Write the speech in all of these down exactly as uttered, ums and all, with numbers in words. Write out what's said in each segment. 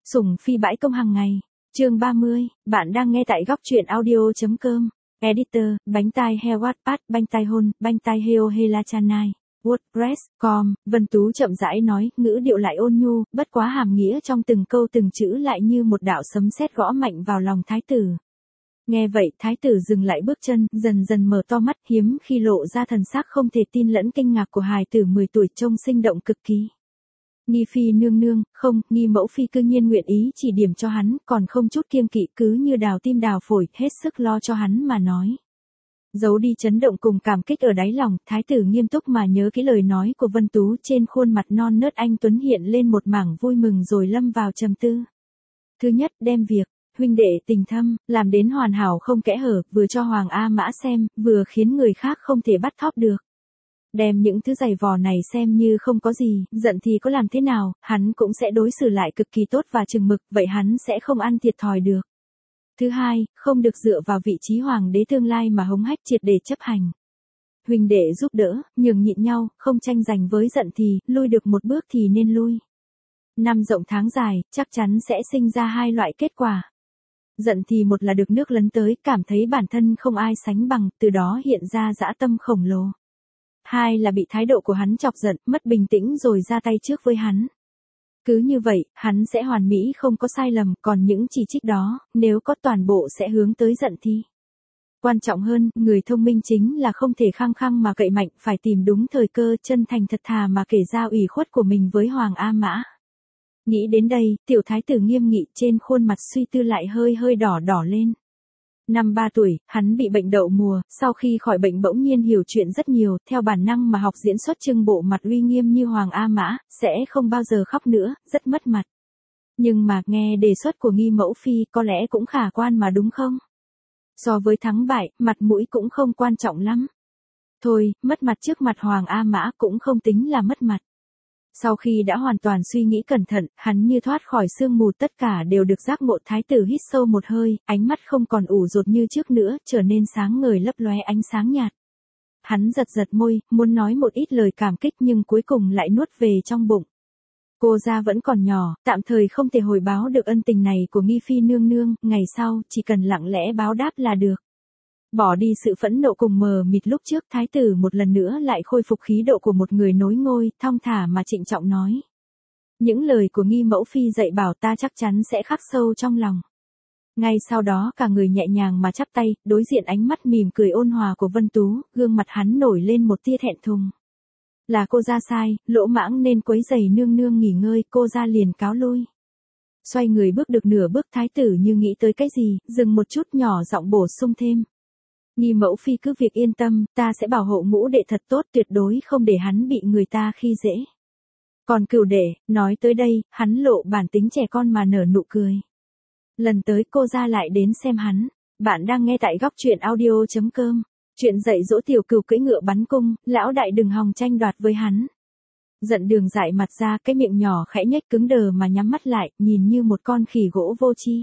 Sủng phi bãi công hàng ngày. Chương ba mươi, bạn đang nghe tại góc truyện audio.com. Editor, bánh tai heo Wattpad, bánh tai hôn, bánh tai heo Helachanai. WordPress chấm com, Vân Tú chậm rãi nói, ngữ điệu lại ôn nhu, bất quá hàm nghĩa trong từng câu từng chữ lại như một đạo sấm sét gõ mạnh vào lòng thái tử. Nghe vậy, thái tử dừng lại bước chân, dần dần mở to mắt, hiếm khi lộ ra thần sắc không thể tin lẫn kinh ngạc của hài tử mười tuổi trông sinh động cực kỳ. Nghi phi nương nương, không, nghi mẫu phi cư nhiên nguyện ý chỉ điểm cho hắn, còn không chút kiêng kỵ, cứ như đào tim đào phổi, hết sức lo cho hắn mà nói. Giấu đi chấn động cùng cảm kích ở đáy lòng, thái tử nghiêm túc mà nhớ kỹ lời nói của Vân Tú, trên khuôn mặt non nớt anh tuấn hiện lên một mảng vui mừng rồi lâm vào trầm tư. Thứ nhất, đem việc huynh đệ tình thâm làm đến hoàn hảo không kẽ hở, vừa cho Hoàng A Mã xem, vừa khiến người khác không thể bắt thóp được. Đem những thứ giày vò này xem như không có gì, giận thì có làm thế nào, hắn cũng sẽ đối xử lại cực kỳ tốt và chừng mực, vậy hắn sẽ không ăn thiệt thòi được. Thứ hai, không được dựa vào vị trí hoàng đế tương lai mà hống hách triệt để chấp hành. Huynh đệ giúp đỡ, nhường nhịn nhau, không tranh giành với giận thì, lui được một bước thì nên lui. Năm rộng tháng dài, chắc chắn sẽ sinh ra hai loại kết quả. Giận thì một là được nước lấn tới, cảm thấy bản thân không ai sánh bằng, từ đó hiện ra dã tâm khổng lồ. Hai là bị thái độ của hắn chọc giận, mất bình tĩnh rồi ra tay trước với hắn. Cứ như vậy, hắn sẽ hoàn mỹ không có sai lầm, còn những chỉ trích đó, nếu có toàn bộ sẽ hướng tới giận thi. Quan trọng hơn, người thông minh chính là không thể khăng khăng mà cậy mạnh, phải tìm đúng thời cơ, chân thành thật thà mà kể ra ủy khuất của mình với Hoàng A Mã. Nghĩ đến đây, tiểu thái tử nghiêm nghị, trên khuôn mặt suy tư lại hơi hơi đỏ đỏ lên. Năm ba tuổi, hắn bị bệnh đậu mùa, sau khi khỏi bệnh bỗng nhiên hiểu chuyện rất nhiều, theo bản năng mà học diễn xuất trưng bộ mặt uy nghiêm như Hoàng A Mã, sẽ không bao giờ khóc nữa, rất mất mặt. Nhưng mà nghe đề xuất của nghi mẫu phi có lẽ cũng khả quan mà đúng không? So với thắng bại, mặt mũi cũng không quan trọng lắm. Thôi, mất mặt trước mặt Hoàng A Mã cũng không tính là mất mặt. Sau khi đã hoàn toàn suy nghĩ cẩn thận, hắn như thoát khỏi sương mù, tất cả đều được giác ngộ. Thái tử hít sâu một hơi, ánh mắt không còn ủ rột như trước nữa, trở nên sáng ngời lấp lóe ánh sáng nhạt. Hắn giật giật môi, muốn nói một ít lời cảm kích nhưng cuối cùng lại nuốt về trong bụng. Cô gia vẫn còn nhỏ, tạm thời không thể hồi báo được ân tình này của nghi phi nương nương, ngày sau, chỉ cần lặng lẽ báo đáp là được. Bỏ đi sự phẫn nộ cùng mờ mịt lúc trước, thái tử một lần nữa lại khôi phục khí độ của một người nối ngôi, thong thả mà trịnh trọng nói. Những lời của nghi mẫu phi dạy bảo ta chắc chắn sẽ khắc sâu trong lòng. Ngay sau đó cả người nhẹ nhàng mà chắp tay, đối diện ánh mắt mỉm cười ôn hòa của Vân Tú, gương mặt hắn nổi lên một tia thẹn thùng. Là cô ra sai, lỗ mãng nên quấy rầy nương nương nghỉ ngơi, cô ra liền cáo lui. Xoay người bước được nửa bước, thái tử như nghĩ tới cái gì, dừng một chút, nhỏ giọng bổ sung thêm. Nghi mẫu phi cứ việc yên tâm, ta sẽ bảo hộ ngũ đệ thật tốt, tuyệt đối không để hắn bị người ta khi dễ. Còn cửu đệ, nói tới đây, hắn lộ bản tính trẻ con mà nở nụ cười. Lần tới cô ra lại đến xem hắn. Bạn đang nghe tại góc truyện audio.com. Chuyện dạy dỗ tiểu cừu cưỡi ngựa bắn cung, lão đại đừng hòng tranh đoạt với hắn. Giận Đường dại mặt ra, cái miệng nhỏ khẽ nhếch cứng đờ mà nhắm mắt lại, nhìn như một con khỉ gỗ vô tri.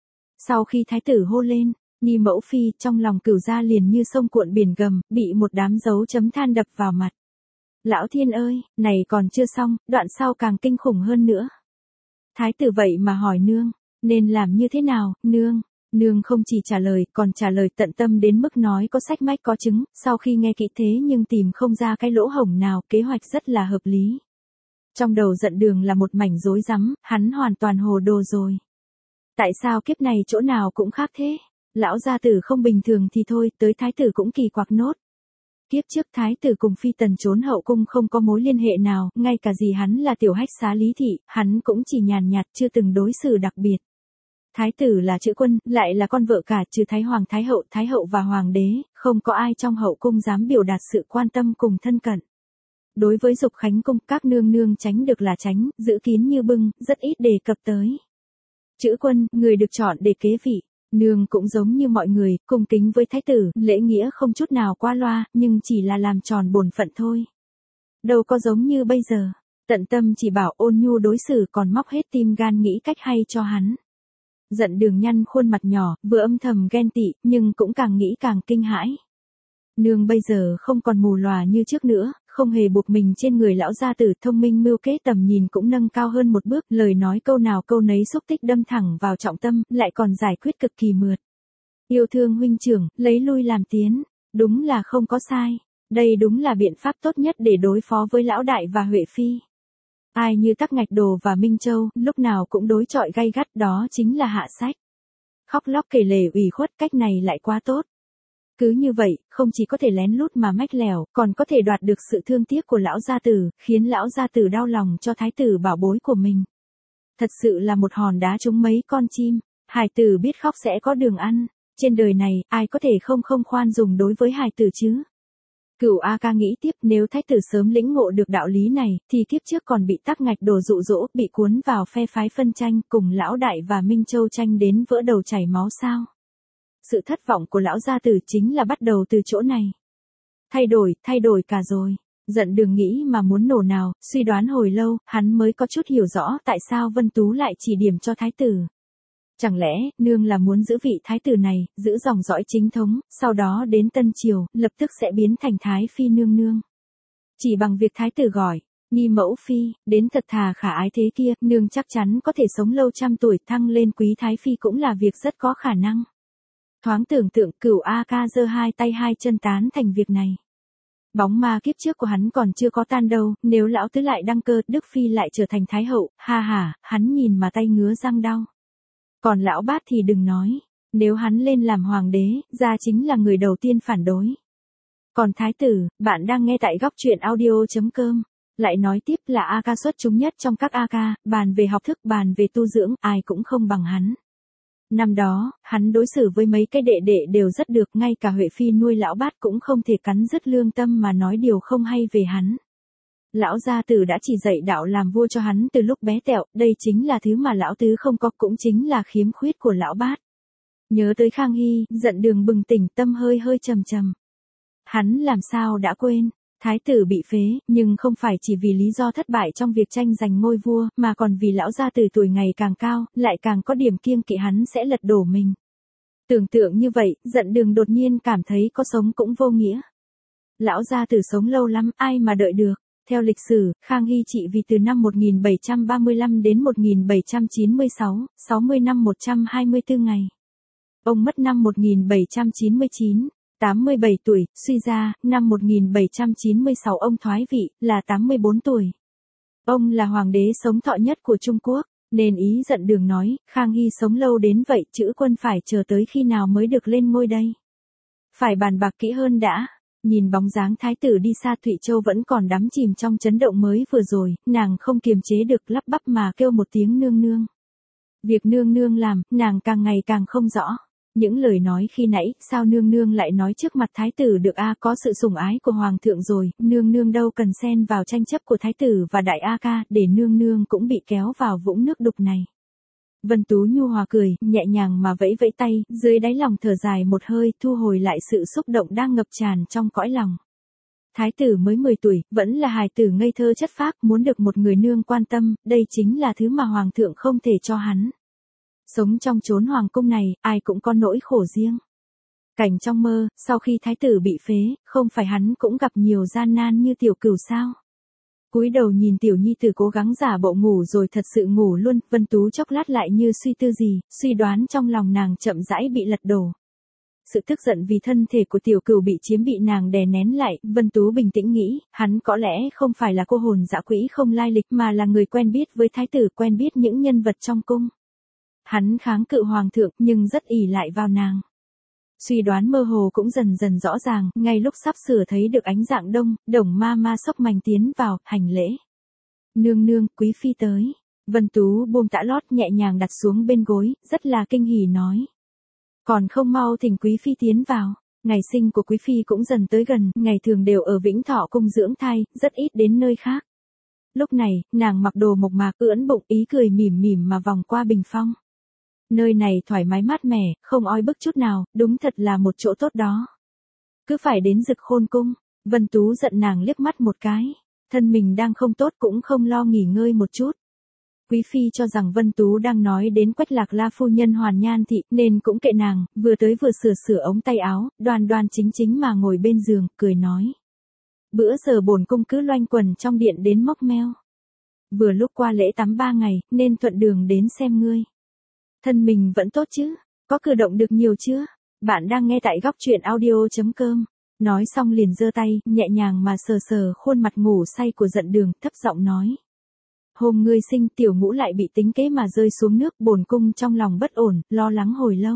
Sau khi thái tử hô lên, nghi mẫu phi, trong lòng cửu gia liền như sông cuộn biển gầm, bị một đám dấu chấm than đập vào mặt. Lão thiên ơi, này còn chưa xong, đoạn sau càng kinh khủng hơn nữa. Thái tử vậy mà hỏi nương, nên làm như thế nào, nương? Nương không chỉ trả lời, còn trả lời tận tâm đến mức nói có sách mách có chứng, sau khi nghe kỹ thế nhưng tìm không ra cái lỗ hổng nào, kế hoạch rất là hợp lý. Trong đầu Giận Đường là một mảnh rối rắm, hắn hoàn toàn hồ đồ rồi. Tại sao kiếp này chỗ nào cũng khác thế? Lão gia tử không bình thường thì thôi, tới thái tử cũng kỳ quặc nốt. Kiếp trước thái tử cùng phi tần trốn hậu cung không có mối liên hệ nào, ngay cả gì hắn là tiểu hách xá Lý thị, hắn cũng chỉ nhàn nhạt, chưa từng đối xử đặc biệt. Thái tử là chữ quân, lại là con vợ cả, trừ thái hoàng thái hậu, thái hậu và hoàng đế, không có ai trong hậu cung dám biểu đạt sự quan tâm cùng thân cận. Đối với Dục Khánh cung, các nương nương tránh được là tránh, giữ kín như bưng, rất ít đề cập tới. Chữ quân, người được chọn để kế vị. Nương cũng giống như mọi người, cung kính với thái tử, lễ nghĩa không chút nào qua loa, nhưng chỉ là làm tròn bổn phận thôi. Đâu có giống như bây giờ, tận tâm chỉ bảo, ôn nhu đối xử, còn móc hết tim gan nghĩ cách hay cho hắn. Giận Đường nhăn khuôn mặt nhỏ, vừa âm thầm ghen tị, nhưng cũng càng nghĩ càng kinh hãi. Nương bây giờ không còn mù lòa như trước nữa, không hề buộc mình trên người lão gia tử, thông minh mưu kế, tầm nhìn cũng nâng cao hơn một bước, lời nói câu nào câu nấy xúc tích đâm thẳng vào trọng tâm, lại còn giải quyết cực kỳ mượt. Yêu thương huynh trưởng, lấy lui làm tiến, đúng là không có sai. Đây đúng là biện pháp tốt nhất để đối phó với lão đại và Huệ Phi. Ai như Tắc Ngạch Đồ và Minh Châu, lúc nào cũng đối chọi gay gắt, đó chính là hạ sách. Khóc lóc kể lể ủy khuất, cách này lại quá tốt. Cứ như vậy, không chỉ có thể lén lút mà mách lèo, còn có thể đoạt được sự thương tiếc của lão gia tử, khiến lão gia tử đau lòng cho thái tử bảo bối của mình. Thật sự là một hòn đá trúng mấy con chim, hài tử biết khóc sẽ có đường ăn, trên đời này, ai có thể không không khoan dung đối với hài tử chứ? Cửu A Ca nghĩ tiếp, nếu thái tử sớm lĩnh ngộ được đạo lý này, thì kiếp trước còn bị Tắc Ngạch Đồ dụ dỗ, bị cuốn vào phe phái phân tranh, cùng lão đại và Minh Châu tranh đến vỡ đầu chảy máu sao? Sự thất vọng của lão gia tử chính là bắt đầu từ chỗ này. Thay đổi, thay đổi cả rồi. Giận Đường nghĩ mà muốn nổ nào, suy đoán hồi lâu, hắn mới có chút hiểu rõ tại sao Vân Tú lại chỉ điểm cho thái tử. Chẳng lẽ, nương là muốn giữ vị thái tử này, giữ dòng dõi chính thống, sau đó đến Tân Triều, lập tức sẽ biến thành Thái Phi nương nương. Chỉ bằng việc thái tử gọi, Nhi mẫu phi, đến thật thà khả ái thế kia, nương chắc chắn có thể sống lâu trăm tuổi, thăng lên quý Thái Phi cũng là việc rất có khả năng. Thoáng tưởng tượng, Cửu A Ca giơ hai tay hai chân tán thành việc này. Bóng ma kiếp trước của hắn còn chưa có tan đâu, nếu lão tứ lại đăng cơ, Đức Phi lại trở thành Thái hậu, ha ha, hắn nhìn mà tay ngứa răng đau. Còn lão bát thì đừng nói, nếu hắn lên làm hoàng đế, ra chính là người đầu tiên phản đối. Còn thái tử, bạn đang nghe tại góc truyện audio chấm com. Lại nói tiếp là A Ca xuất chúng nhất trong các A Ca, bàn về học thức, bàn về tu dưỡng, ai cũng không bằng hắn. Năm đó, hắn đối xử với mấy cái đệ đệ đều rất được, ngay cả Huệ Phi nuôi lão bát cũng không thể cắn rứt lương tâm mà nói điều không hay về hắn. Lão gia tử đã chỉ dạy đạo làm vua cho hắn từ lúc bé tẹo, đây chính là thứ mà lão tứ không có, cũng chính là khiếm khuyết của lão bát. Nhớ tới Khang Hy, Giận Đường bừng tỉnh, tâm hơi hơi trầm trầm. Hắn làm sao đã quên, thái tử bị phế, nhưng không phải chỉ vì lý do thất bại trong việc tranh giành ngôi vua, mà còn vì lão gia tử tuổi ngày càng cao, lại càng có điểm kiêng kỵ hắn sẽ lật đổ mình. Tưởng tượng như vậy, Giận Đường đột nhiên cảm thấy có sống cũng vô nghĩa. Lão gia tử sống lâu lắm, ai mà đợi được. Theo lịch sử, Khang Hy trị vì từ năm một nghìn bảy trăm ba mươi lăm đến một nghìn bảy trăm chín mươi sáu, sáu mươi năm một trăm hai mươi tư ngày. Ông mất năm một nghìn bảy trăm chín mươi chín, tám mươi bảy tuổi, suy ra, năm một nghìn bảy trăm chín mươi sáu ông thoái vị, là tám mươi bốn tuổi. Ông là hoàng đế sống thọ nhất của Trung Quốc, nên ý Giận Đường nói, Khang Hy sống lâu đến vậy, chữ quân phải chờ tới khi nào mới được lên ngôi đây. Phải bàn bạc kỹ hơn đã. Nhìn bóng dáng thái tử đi xa, Thụy Châu vẫn còn đắm chìm trong chấn động mới vừa rồi, nàng không kiềm chế được lắp bắp mà kêu một tiếng nương nương. Việc nương nương làm, nàng càng ngày càng không rõ. Những lời nói khi nãy, sao nương nương lại nói trước mặt thái tử được a, có sự sủng ái của hoàng thượng rồi, nương nương đâu cần xen vào tranh chấp của thái tử và đại A Ca, để nương nương cũng bị kéo vào vũng nước đục này. Vân Tú nhu hòa cười, nhẹ nhàng mà vẫy vẫy tay, dưới đáy lòng thở dài một hơi, thu hồi lại sự xúc động đang ngập tràn trong cõi lòng. Thái tử mới mười tuổi, vẫn là hài tử ngây thơ chất phác, muốn được một người nương quan tâm, đây chính là thứ mà hoàng thượng không thể cho hắn. Sống trong chốn hoàng cung này, ai cũng có nỗi khổ riêng. Cảnh trong mơ, sau khi thái tử bị phế, không phải hắn cũng gặp nhiều gian nan như Tiểu Cửu sao? Cúi đầu nhìn tiểu nhi tử cố gắng giả bộ ngủ rồi thật sự ngủ luôn, Vân Tú chốc lát lại như suy tư gì, suy đoán trong lòng nàng chậm rãi bị lật đổ. Sự tức giận vì thân thể của Tiểu Cửu bị chiếm bị nàng đè nén lại, Vân Tú bình tĩnh nghĩ, hắn có lẽ không phải là cô hồn dã quỷ không lai lịch mà là người quen biết với thái tử, quen biết những nhân vật trong cung. Hắn kháng cự hoàng thượng nhưng rất ỷ lại vào nàng. Suy đoán mơ hồ cũng dần dần rõ ràng, ngay lúc sắp sửa thấy được ánh dạng đông, Đồng ma ma sốc mảnh tiến vào, hành lễ. Nương nương, quý phi tới. Vân Tú buông tã lót nhẹ nhàng đặt xuống bên gối, rất là kinh hỉ nói. Còn không mau thỉnh quý phi tiến vào. Ngày sinh của quý phi cũng dần tới gần, ngày thường đều ở Vĩnh Thọ cung dưỡng thai, rất ít đến nơi khác. Lúc này, nàng mặc đồ mộc mạc ưỡn bụng, ý cười mỉm mỉm mà vòng qua bình phong. Nơi này thoải mái mát mẻ, không oi bức chút nào, đúng thật là một chỗ tốt đó. Cứ phải đến Dực Khôn cung, Vân Tú giận nàng liếc mắt một cái, thân mình đang không tốt cũng không lo nghỉ ngơi một chút. Quý phi cho rằng Vân Tú đang nói đến Quách Lạc La phu nhân Hoàn Nhan thị, nên cũng kệ nàng, vừa tới vừa sửa sửa ống tay áo, đoan đoan chính chính mà ngồi bên giường, cười nói. Bữa giờ bổn cung cứ loanh quần trong điện đến mốc meo. Vừa lúc qua lễ tắm ba ngày, nên thuận đường đến xem ngươi. Thân mình vẫn tốt chứ? Có cử động được nhiều chưa? Bạn đang nghe tại góc truyện audio.com. Nói xong liền giơ tay, nhẹ nhàng mà sờ sờ khuôn mặt ngủ say của Dận Đường, thấp giọng nói. Hôm ngươi sinh tiểu ngũ lại bị tính kế mà rơi xuống nước, bổn cung trong lòng bất ổn, lo lắng hồi lâu.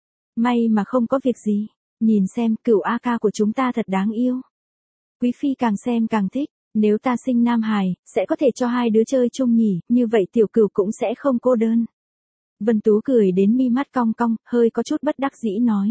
May mà không có việc gì. Nhìn xem, cửu A ca của chúng ta thật đáng yêu. Quý phi càng xem càng thích. Nếu ta sinh nam hài, sẽ có thể cho hai đứa chơi chung nhỉ, như vậy tiểu cửu cũng sẽ không cô đơn. Vân Tú cười đến mi mắt cong cong, hơi có chút bất đắc dĩ nói.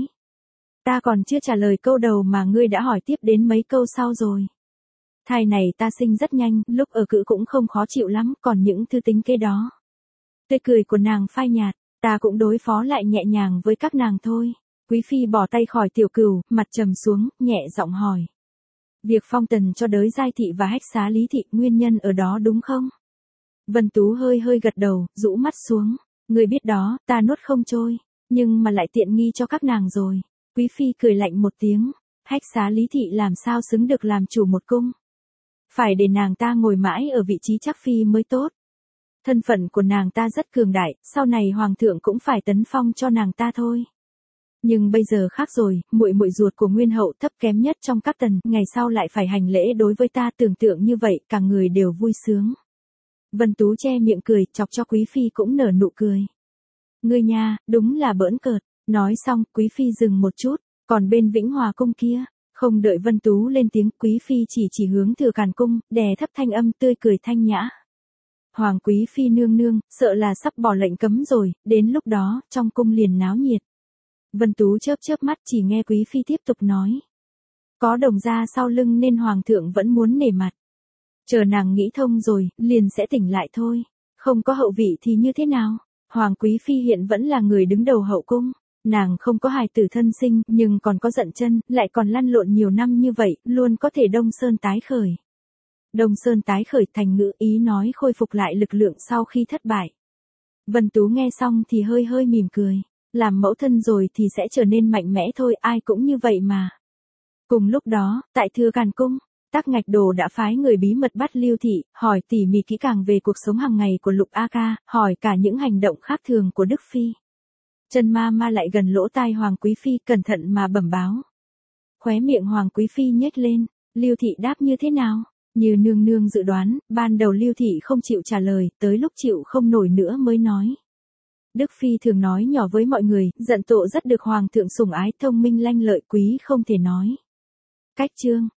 Ta còn chưa trả lời câu đầu mà ngươi đã hỏi tiếp đến mấy câu sau rồi. Thai này ta sinh rất nhanh, lúc ở cữ cũng không khó chịu lắm, còn những thứ tính kế đó. Tươi cười của nàng phai nhạt, ta cũng đối phó lại nhẹ nhàng với các nàng thôi. Quý phi bỏ tay khỏi tiểu cửu, mặt trầm xuống, nhẹ giọng hỏi. Việc phong tần cho đới giai thị và hách xá lý thị, nguyên nhân ở đó đúng không? Vân Tú hơi hơi gật đầu, rũ mắt xuống. Người biết đó, ta nuốt không trôi, nhưng mà lại tiện nghi cho các nàng rồi. Quý phi cười lạnh một tiếng, hách xá lý thị làm sao xứng được làm chủ một cung. Phải để nàng ta ngồi mãi ở vị trí chắc phi mới tốt. Thân phận của nàng ta rất cường đại, sau này hoàng thượng cũng phải tấn phong cho nàng ta thôi. Nhưng bây giờ khác rồi, muội muội ruột của nguyên hậu thấp kém nhất trong các tần, ngày sau lại phải hành lễ đối với ta, tưởng tượng như vậy, cả người đều vui sướng. Vân Tú che miệng cười, chọc cho quý phi cũng nở nụ cười. Ngươi nha, đúng là bỡn cợt. Nói xong, quý phi dừng một chút, còn bên Vĩnh Hòa cung kia, không đợi Vân Tú lên tiếng, quý phi chỉ chỉ hướng Thừa Càn cung, đè thấp thanh âm tươi cười thanh nhã. Hoàng quý phi nương nương, sợ là sắp bỏ lệnh cấm rồi, đến lúc đó, trong cung liền náo nhiệt. Vân Tú chớp chớp mắt, chỉ nghe quý phi tiếp tục nói. Có đồng gia sau lưng nên hoàng thượng vẫn muốn nể mặt. Chờ nàng nghĩ thông rồi, liền sẽ tỉnh lại thôi. Không có hậu vị thì như thế nào? Hoàng quý phi hiện vẫn là người đứng đầu hậu cung. Nàng không có hài tử thân sinh, nhưng còn có Dận Chân, lại còn lăn lộn nhiều năm như vậy, luôn có thể Đông Sơn tái khởi. Đông Sơn tái khởi thành ngữ ý nói khôi phục lại lực lượng sau khi thất bại. Vân Tú nghe xong thì hơi hơi mỉm cười. Làm mẫu thân rồi thì sẽ trở nên mạnh mẽ thôi, ai cũng như vậy mà. Cùng lúc đó, tại Thừa Càn cung, Tắc Ngạch Đồ đã phái người bí mật bắt Lưu Thị, hỏi tỉ mỉ kỹ càng về cuộc sống hàng ngày của Lục A Ca, hỏi cả những hành động khác thường của Đức Phi. Chân ma ma lại gần lỗ tai Hoàng Quý Phi, cẩn thận mà bẩm báo. Khóe miệng Hoàng Quý Phi nhếch lên, Lưu Thị đáp như thế nào? Như nương nương dự đoán, ban đầu Lưu Thị không chịu trả lời, tới lúc chịu không nổi nữa mới nói. Đức Phi thường nói nhỏ với mọi người, Dận Tộ rất được Hoàng thượng sủng ái, thông minh lanh lợi, quý không thể nói. Cách chương,